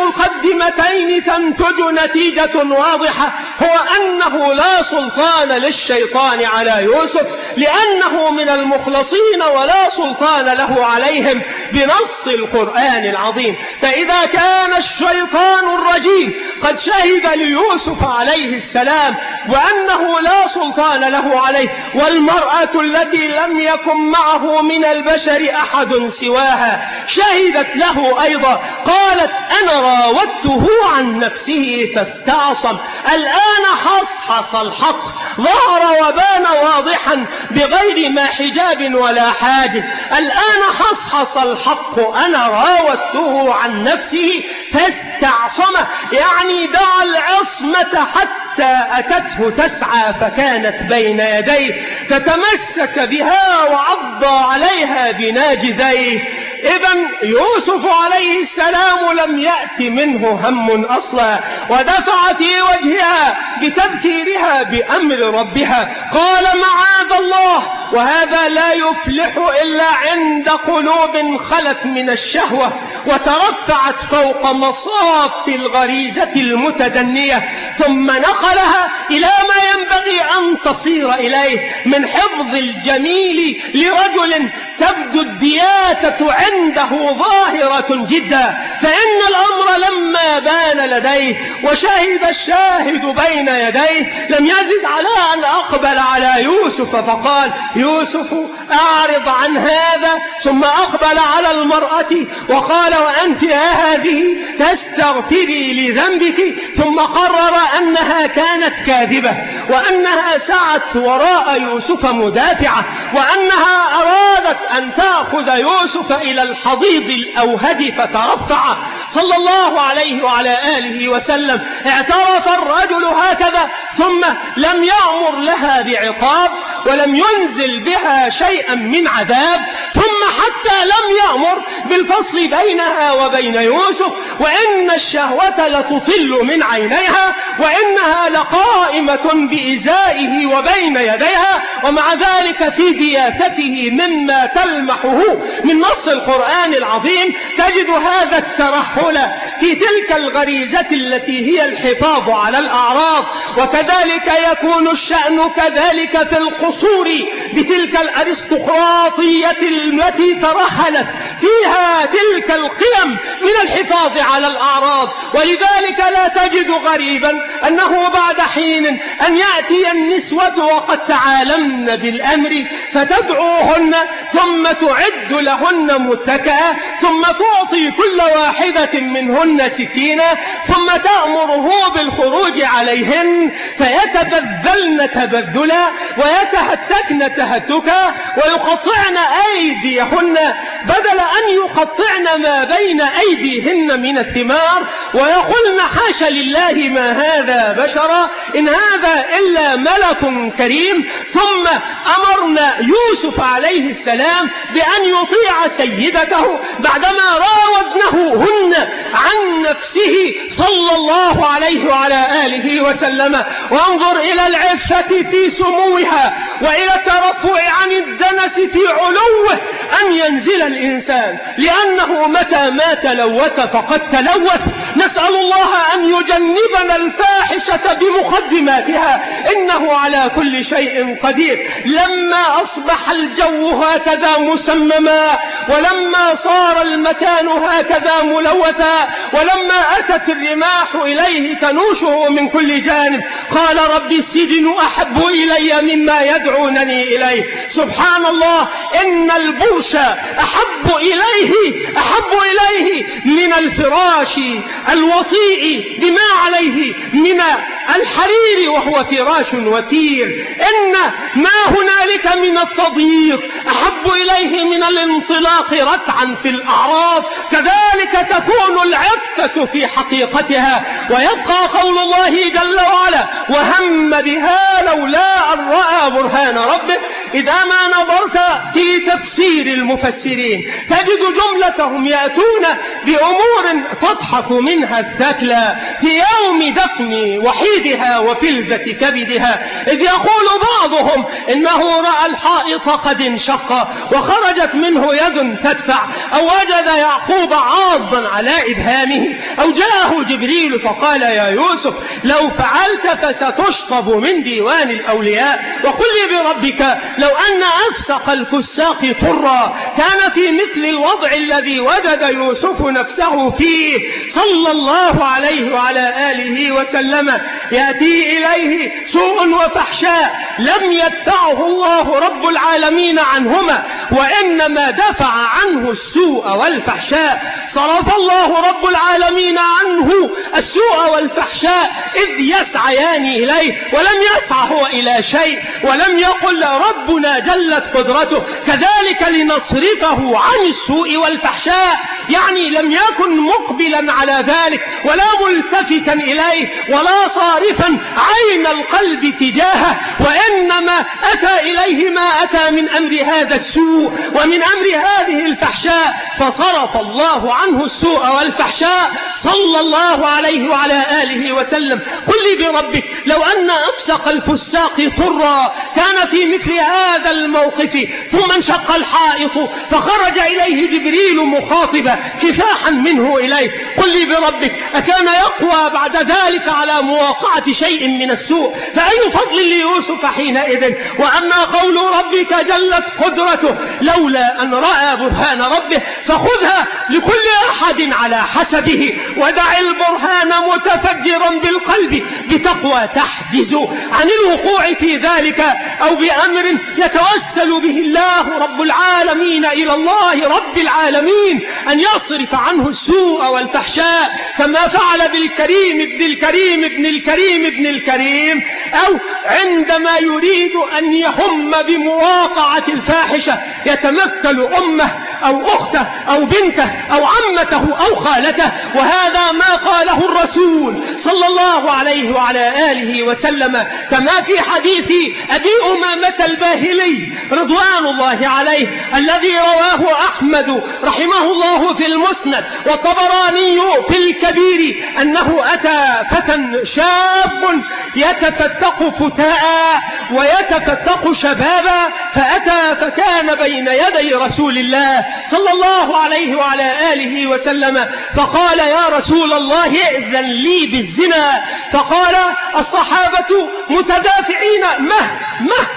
المقدمتين تنتج نتيجة واضحة، هو أنه لا سلطان للشيطان على يوسف لأنه من المخلصين ولا سلطان له عليهم بنص القرآن العظيم. فإذا كان الشيطان الرجيم قد شهد ليوسف عليه السلام وأنه لا سلطان له عليه، والمرأة التي لم يكن معه من البشر أحد سواها شهدت له أيضا، قالت أنا راودته عن نفسه فاستعصم، الآن حصحص الحق، ظهر وبان واضحا بغير ما حجاب ولا حاجز، الآن حصحص الحق أنا راودته عن نفسه فاستعصم، يعني دعا العصمة حتى أتته تسعى فكانت بين يديه فتمسك بها وعض عليها بناجذيه. إذن يوسف عليه السلام لم يأت منه هم أصلا، ودفع في وجهها بتذكيرها بأمر ربها، قال معاذ الله، وهذا لا يفلح إلا عند قلوب خلت من الشهوة وترفعت فوق مصاف الغريزة المتدنية، ثم نقلها إلى ما ينبغي أن تصير إليه من حفظ الجميل لرجل تبدو الدياتة عنده ظاهرة جدا، فإن الأمر لما بان لديه وشهد الشاهد بين بين يديه لم يزد على أن أقبل على يوسف فقال: يوسف أعرض عن هذا. ثم أقبل على المرأة وقال: وأنت هذه تستغفري لذنبك. ثم قرر أنها كانت كاذبة، وأنها سعت وراء يوسف مدافعة، وأنها أرادت أن تأخذ يوسف إلى الحضيض الأوهد فترفع. صلى الله عليه وعلى آله وسلم اعترف الرجل هكذا، ثم لم يأمر لها بعقاب ولم ينزل بها شيئا من عذاب، ثم حتى لم يأمر بالفصل بينها وبين يوسف، وإن الشهوة لتطل من عينيها، وإنها لقائمة بإزائه وبين يديها. ومع ذلك في دياثته مما تلمحه من نص القرآن العظيم تجد هذا الترحل في تلك الغريزة التي هي الحفاظ على الأعراض. وكذلك يكون الشأن كذلك في القصور بتلك الأرستقراطية التي ترحلت فيها تلك القيم من الحفاظ على الأعراض. ولذلك لا تجد غريبا أنه بعد حين أن يأتي النسوة وقد تعالمن بالأمر فتدعوهن، ثم تعد لهن متكأ، ثم تعطي كل واحدة منهن سكينة، ثم تأمره بالخروج عليهن فيتبذلن تبذلا ويتهتكن تهتكا ويقطعن أيديهن بدل أن يقطعن ما بين أيديهن من الثمار، ويقولن: حاشا لله ما هذا بشرا إن هذا إلا ملك كريم. ثم أمرنا يوسف عليه السلام بأن يطيع سيدته بعدما راودنه هن عن نفسه صلى الله عليه وعلى آله وسلم. وانظر إلى العفة في سموها وإلى الترفع عن الدنس في علوه، أن ينزل الإنسان لأنه متى ما تلوث فقد تلوث. نسأل الله أن يجنبنا الفاحشة بمقدماتها، إنه على كل شيء قدير. لما أصبح الجو هكذا مسمما، ولما صار المكان هكذا ملوثا، ولما أتت الرماح إليه تنوشه من كل جانب، قال: رب السجن أحب إلي مما يدعونني إليه. سبحان الله، إن البرش أحب إليه من الفراش الوطيء بما عليه من الحرير وهو فراش وثير. إن ما هنالك من التضييق أحب إليه من الانطلاق رتعا في الأعراض. كذلك تكون العفة في حقيقتها. ويبقى قول الله جل وعلا: وهم بها لولا أن رأى برهان ربه. إذا ما نظرت في تفسير المفسرين تجد جملتهم يأتون بأمور تضحك منها الثكلى في يوم دفن وحيدها وفلذة كبدها. إذ يقول بعضهم إنه رأى الحائط قد انشق وخرجت منه يد تدفع، أو وجد يعقوب عاضا على إبهامه، أو جاءه جبريل فقال: يا يوسف لو فعلت فستشطب من ديوان الأولياء. وقل لي بربك لو أن أفسق الفساق طرا كان في مثل الوضع الذي وجد يوسف نفسه فيه صلى الله عليه وعلى آله وسلم. يأتي إليه سوء وفحشاء لم يدفعه الله رب العالمين عنهما، وإنما دفع عنه السوء والفحشاء. صرف الله رب العالمين عنه السوء والفحشاء إذ يسعيان إليه، ولم يسعى هو إلى شيء، ولم يقل ربنا جلت قدرته كذلك لنصرفه عن السوء والفحشاء. يعني لم يكن مقبلا على ذلك ولا ملتفتا إليه ولا صارفا عين القلب تجاهه، وإنما أتى إليه ما أتى من أمر هذا السوء ومن أمر هذه الفحشاء، فصرف الله عنه السوء والفحشاء صلى الله عليه وعلى آله وسلم. قل لي بربك لو أن أفسق الفساق طرا كان في مثل هذا الموقف ثم انشق الحائط فخرج إليه جبريل مخاطبا كفاحا منه إليه، قل لي بربك أكان يقوى بعد ذلك على مواقعة شيء من السوء؟ فأي فضل ليوسف حينئذ؟ وأما قول ربك جلت قدرته لولا أن رأى برهان ربه، فخذها لكل أحد على حسبه، ودع البرهان متفجرا بالقلب بتقوى تحجز عن الوقوع في ذلك أو بأمر يتوسل به الله رب العالمين إلى الله رب العالمين أن يصرف عنه السوء والفحشاء، كما فعل بالكريم ابن الكريم ابن الكريم ابن الكريم، أو عندما يريد أن يهم بمواقعة الفاحشة يتمثل أمه أو أخته أو بنته أو عمته أو خالته. وهذا ما قاله الرسول صلى الله عليه وعلى آله وسلم، كما في حديث أبي أمامة الباهلي رضوان الله عليه الذي رواه أحمد رحمه الله في المسند والطبراني في الكبير، أنه أتى فتى شاب يتفتق فتاء ويتفتق شبابا، فأتى فكان بين يدي رسول الله صلى الله عليه وعلى آله وسلم، فقال يا رسول الله ائذن لي بالزنا. فقال الصحابة متدافعين مه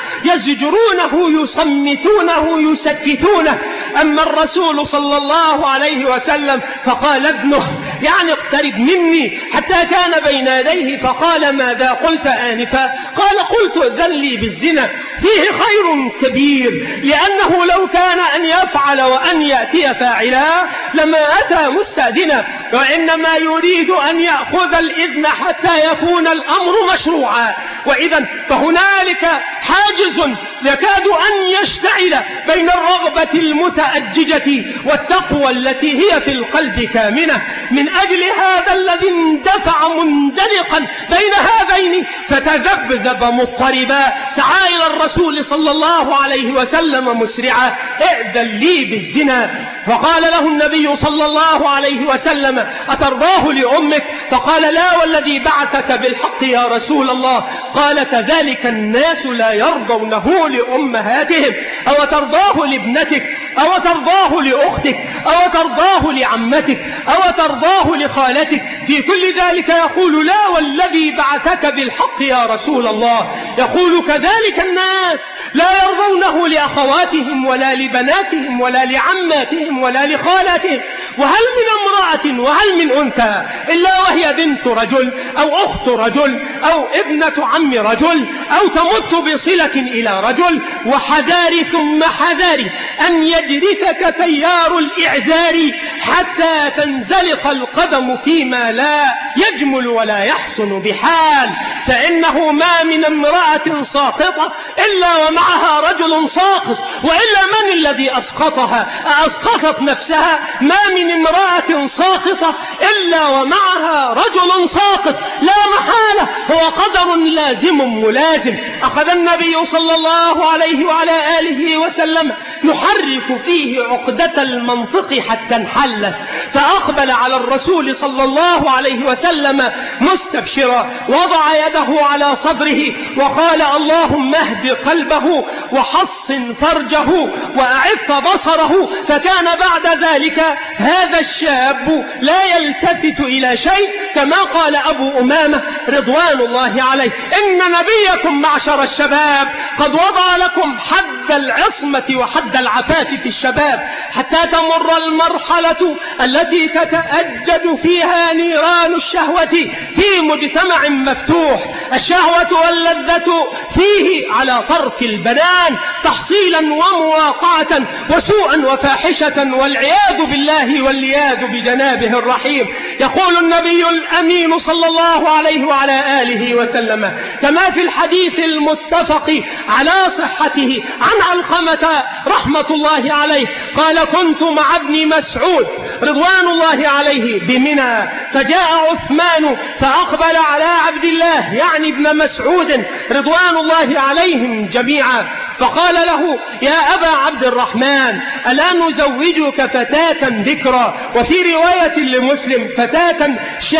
يزجرونه يصمتونه يسكتونه. أما الرسول صلى الله عليه وسلم فقال ابنه، يعني اقترب مني، حتى كان بين يديه فقال ماذا قلت آنفا؟ قال قلت ائذن لي بالزنا، فيه خير كبير، لأنه لو كان أن يفعل وأن يأتي فاعلا لما أتى مستأذنا، وإنما يريد أن يأخذ الإذن حتى يكون الأمر مشروعا. وإذا فهنالك حاجز يكاد أن يشتعل بين الرغبة المتأججة والتقوى التي هي في القلب كامنة. من أجل هذا الذي اندفع مندلقا بين هذين فتذبذب مضطربا سعى إلى الرسول صلى الله عليه وسلم مسرعا ائذن لي بالزنا. فقال له النبي صلى الله عليه وسلم أترضاه لأمك؟ فقال لا والذي بعثك بالحق يا رسول الله. قال كذلك الناس لا يرضونه لأمهاتهم، أو ترضاه لابنتك، أو ترضاه لأختك، أو ترضاه لعمتك، أو ترضاه لخالتك، في كل ذلك يقول لا والذي بعثك بالحق يا رسول الله. يقول كذلك الناس لا يرضونه لأخواتهم ولا لبناتهم ولا لعماتهم ولا لخالاتهم. وهل من امرأة وهل من أنثى إلا وهي بنت رجل أو أخت رجل أو ابنة عم رجل أو تمت بصلة إلى رجل. وحذار ثم حذار أن يجرفك تيار الإعذار حتى تنزلق القدم فيما لا يجمل ولا يحسن بحال. فإنه ما من امرأة ساقطة إلا ومعها رجل ساقط، وإلا من الذي أسقطها؟ أسقطت نفسها. ما من امرأة ساقطة إلا ومعها رجل ساقط، لا محالة، هو قدر لازم ملازم. أخذ النبي صلى الله عليه وعلى آله وسلم يحرك فيه عقدة المنطق حتى انحلت، فأقبل على الرسول صلى الله عليه وسلم مستبشرا، وضع يده على صدره وقال اللهم اهد قلبه وحصن فرجه وأعف بصره. فكان بعد ذلك هذا الشاب لا يلتفت إلى شيء، كما قال أبو أمامة رضوان الله عليه إن نبيكم معشر الشباب قد وضع لكم حد العصمة وحد العفاف في الشباب، حتى تمر المرحلة التي تتأجج فيها نيران الشهوة في مجتمع مفتوح، الشهوة واللذة فيه على طرف البنان تحصيلا ومواقعة وسوءا وفاحشة، والعياذ بالله والعياذ بجنابه الرحيم. يقول النبي الأمين صلى الله عليه وعلى آله وسلم كما في الحديث المتفق على صحته عن علقمة رحمة الله عليه قال كنت مع ابن مسعود رضوان الله عليه بمنى، فجاء عثمان فأقبل على عبد الله يعني ابن مسعود رضوان الله عليهم جميعا، فقال له يا أبا عبد الرحمن ألا نزوجك فتاة ذكرى، وفي رواية لمسلم فتاة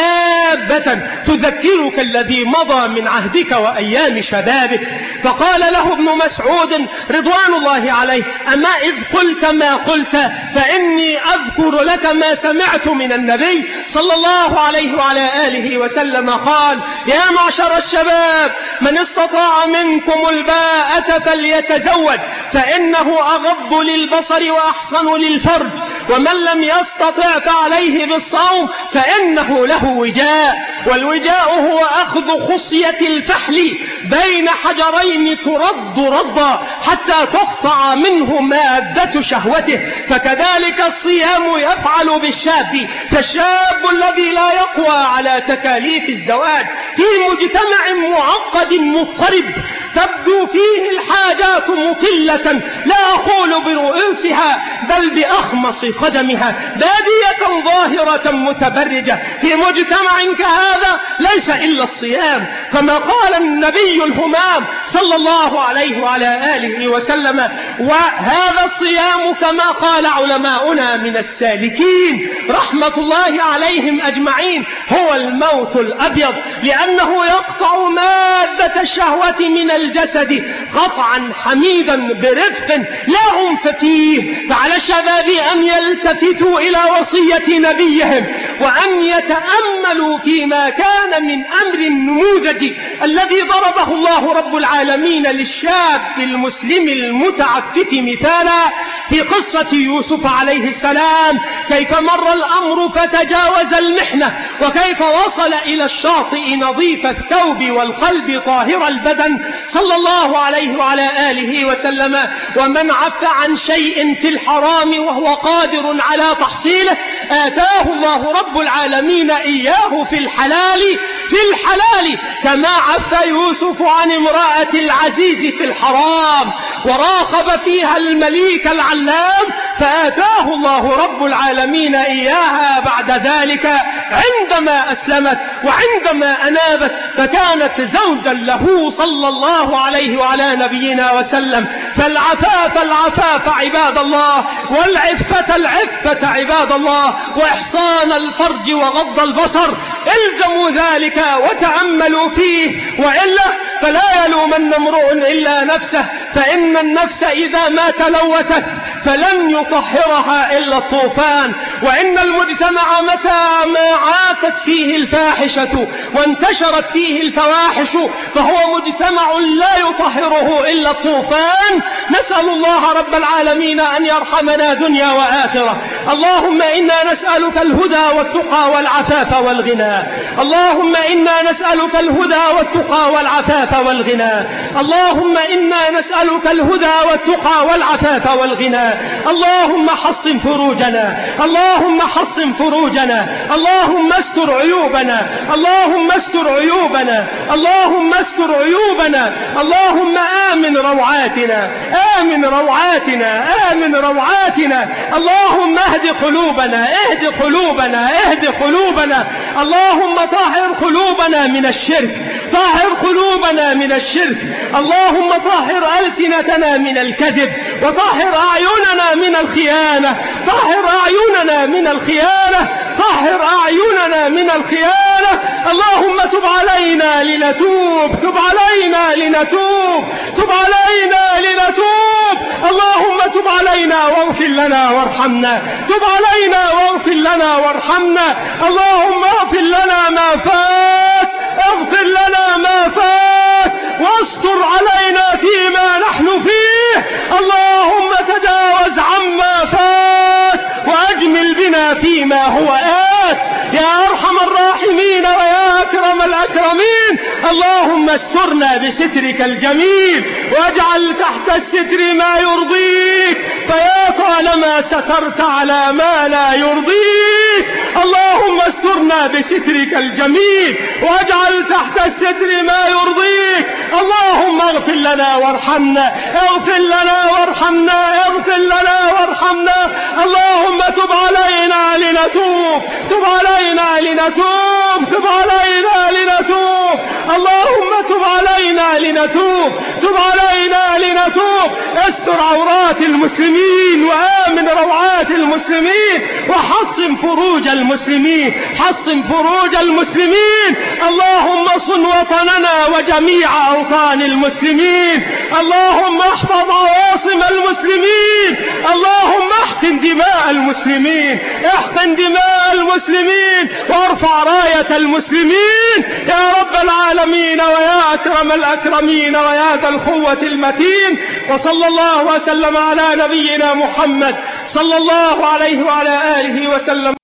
شابة تذكرك الذي مضى من عهدك وأيام شبابك. فقال له ابن مسعود رضوان الله عليه أما إذ قلت ما قلت فإني أذكر لك ما سمعت من النبي صلى الله عليه وعلى آله وسلم قال يا معشر الشباب من استطاع منكم الباءة فليتزوج فإنه أغض للبصر وأحصن للفرج ومن لم يستطع فعليه بالصوم فإنه له وجاء، والوجاء هو أخذ خصية الفحل بين حجرين ترد ردا حتى تقطع منه مادة شهوته. فكذلك الصيام يفعل بالشاب، فالشاب الذي لا يقوى على تكاليف الزواج في مجتمع معقد مضطرب تبدو فيه الحاجات مطلة، لا أقول برؤوسها بل بأخمص قدمها، بادية ظاهرة متبرجة. في مجتمع كهذا ليس إلا الصيام، كما قال النبي الهمام صلى الله عليه وعلى آله وسلم: وهذا الصيام كما قال علماؤنا من السالكين رحمة الله عليهم أجمعين هو الموت الأبيض، لأنه يقطع مادة الشهوة من الجسد قطعا حميدا برفق لا عنف فيه. فعلى الشباب أن يلتفتوا إلى وصية نبيهم وأن يتأملوا فيما كان من أمر النموذج الذي ضربه الله رب العالمين للشاب المسلم المتعفف مثالا في قصة يوسف عليه السلام، كيف مر الأمر فتجاوز المحنة، وكيف وصل إلى الشاطئ نظيف الثوب والقلب طاهر البدن صلى الله عليه وعلى آله وسلم. ومن عف عن شيء في الحرام وهو قادر على تحصيله آتاه الله رب العالمين إياه في الحلال كما عف يوسف عن امرأة العزيز في الحرام وراقب فيها المليك العلام، فآتاه الله رب العالمين إياها بعد ذلك عندما أسلمت وعندما أنابت، فكانت زوجا له صلى الله عليه وعلى نبينا وسلم. فالعفاف عباد الله، والعفة العفة عباد الله، وإحصان الفرج وغض البصر، الزموا ذلك وتأملوا فيه، وإلا فلا يلومن امرؤ إلا نفسه، فإن النفس إذا ما تلوثت فلن يطهرها إلا الطوفان. وإن المجتمع متى ما عاثت فيه الفاحشة وانتشرت فيه الفواحش فهو مجتمع لا يطهره إلا الطوفان. نسأل الله رب العالمين أن يرحمنا دنيا وآخرة. اللهم إنا نسألك الهدى والتقى والعفاف والغنى، اللهم إنا نسألك الهدى والتقى والعفاف والغنى، اللهم إنا نسألك الهدى والتقى والعفاف والغنى. اللهم حصن فروجنا، اللهم حصن فروجنا، اللهم استر عيوبنا، اللهم استر عيوبنا، اللهم استر عيوبنا. اللهم آمن روعاتنا، آمن روعاتنا، آمن روعاتنا. اللهم اهد قلوبنا، اهد قلوبنا، اهد قلوبنا. اللهم طهر قلوبنا من الشرك، طهر قلوبنا من الشرك. اللهم طهر ألسنتنا من الكذب، وطهر أعيننا من الخيانة، طهر أعيننا من الخيانة، طهر أعيننا من الخيانة. اللهم تب علينا لنتوب، تب علينا لنتوب، تب علينا لنتوب. اللهم تب علينا واغفر لنا وارحمنا، تب علينا واغفر لنا وارحمنا. اللهم اغفر لنا ما فات، اغفر لنا ما فات، واستر علينا فيما نحن فيه. اللهم تجاوز عما فات وأجمل بنا فيما هو آت، يا أرحم الراحمين ويا أكرم الأكرمين. اللهم استرنا بسترك الجميل واجعل تحت الستر ما يرضيك، فيا طالما سترت على ما لا يرضيك. اللهم استرنا بسترك الجميل واجعل تحت الستر ما يرضيك. اللهم اغفر لنا وارحمنا، اغفر لنا وارحمنا، اغفر لنا وارحمنا. اللهم تب علينا لنتوب، تب علينا لنتوب، تب علينا لنتوب. اللهم تب علينا لنتوب، تب علينا لنتوب. استر عورات المسلمين وآمن روعات المسلمين، وحصن فروج المسلمين، حصن فروج المسلمين. اللهم صن وطننا وجميع أوطان المسلمين. اللهم احفظ عواصم المسلمين. اللهم احقن دماء المسلمين، احقن دماء المسلمين، وارفع راية المسلمين يا رب العالمين ويا أكرم الأكرمين ويا ذا القوة المتين. وصلى الله وسلم على نبينا محمد صلى الله عليه وعلى آله وسلم.